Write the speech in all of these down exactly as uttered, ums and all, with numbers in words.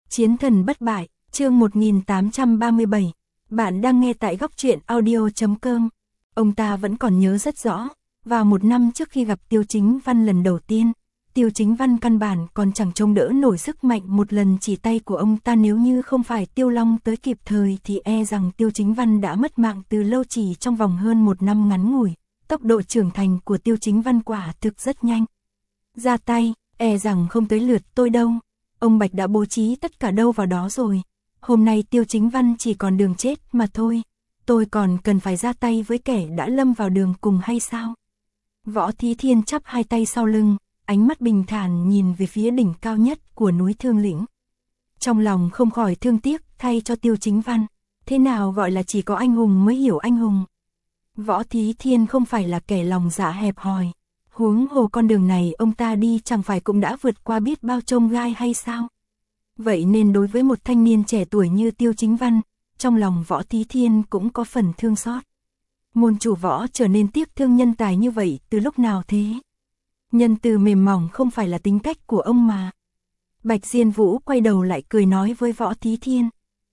Chiến thần bất bại, chương một nghìn tám trăm ba mươi bảy. Bạn đang nghe tại góc truyện audio chấm com. Ông ta vẫn còn nhớ rất rõ, vào một năm trước khi gặp Tiêu Chính Văn lần đầu tiên, Tiêu Chính Văn căn bản còn chẳng trông đỡ nổi sức mạnh một lần chỉ tay của ông ta, nếu như không phải Tiêu Long tới kịp thời thì e rằng Tiêu Chính Văn đã mất mạng từ lâu chỉ trong vòng hơn một năm ngắn ngủi. Tốc độ trưởng thành của Tiêu Chính Văn quả thực rất nhanh. Ra tay, e rằng không tới lượt tôi đâu. Ông Bạch đã bố trí tất cả đâu vào đó rồi. Hôm nay Tiêu Chính Văn chỉ còn đường chết mà thôi. Tôi còn cần phải ra tay với kẻ đã lâm vào đường cùng hay sao? Võ Thí Thiên chắp hai tay sau lưng, ánh mắt bình thản nhìn về phía đỉnh cao nhất của núi Thương Lĩnh. Trong lòng không khỏi thương tiếc thay cho Tiêu Chính Văn. Thế nào gọi là chỉ có anh hùng mới hiểu anh hùng? Võ Thí Thiên không phải là kẻ lòng dạ hẹp hòi. Huống hồ con đường này ông ta đi chẳng phải cũng đã vượt qua biết bao chông gai hay sao? Vậy nên đối với một thanh niên trẻ tuổi như Tiêu Chính Văn, trong lòng Võ Thí Thiên cũng có phần thương xót. Môn chủ Võ trở nên tiếc thương nhân tài như vậy từ lúc nào thế? Nhân từ mềm mỏng không phải là tính cách của ông mà. Bạch Diên Vũ quay đầu lại cười nói với Võ Thí Thiên.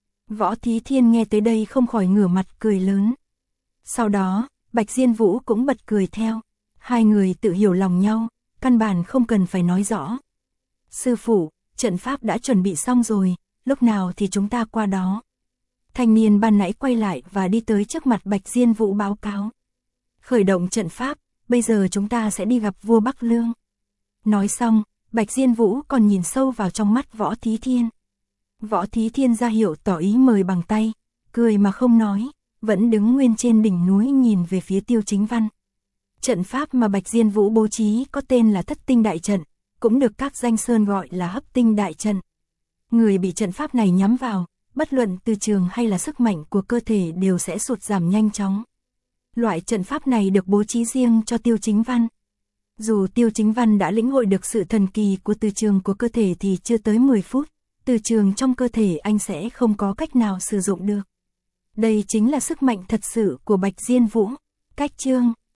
Võ Thí Thiên nghe tới đây không khỏi ngửa mặt cười lớn. Sau đó, Bạch Diên Vũ cũng bật cười theo. Hai người tự hiểu lòng nhau, căn bản không cần phải nói rõ. Sư phụ, trận pháp đã chuẩn bị xong rồi, lúc nào thì chúng ta qua đó? Thanh niên ban nãy quay lại và đi tới trước mặt Bạch Diên Vũ báo cáo. Khởi động trận pháp, bây giờ chúng ta sẽ đi gặp vua Bắc Lương. Nói xong, Bạch Diên Vũ còn nhìn sâu vào trong mắt Võ Thí Thiên. Võ Thí Thiên ra hiệu tỏ ý mời bằng tay, cười mà không nói, vẫn đứng nguyên trên đỉnh núi nhìn về phía Tiêu Chính Văn. Trận pháp mà Bạch Diên Vũ bố trí có tên là Thất Tinh Đại Trận, cũng được các danh sơn gọi là Hấp Tinh Đại Trận. Người bị trận pháp này nhắm vào, bất luận từ trường hay là sức mạnh của cơ thể đều sẽ sụt giảm nhanh chóng. Loại trận pháp này được bố trí riêng cho Tiêu Chính Văn. Dù Tiêu Chính Văn đã lĩnh hội được sự thần kỳ của từ trường của cơ thể thì chưa tới mười phút, từ trường trong cơ thể anh sẽ không có cách nào sử dụng được. Đây chính là sức mạnh thật sự của Bạch Diên Vũ. Cách chương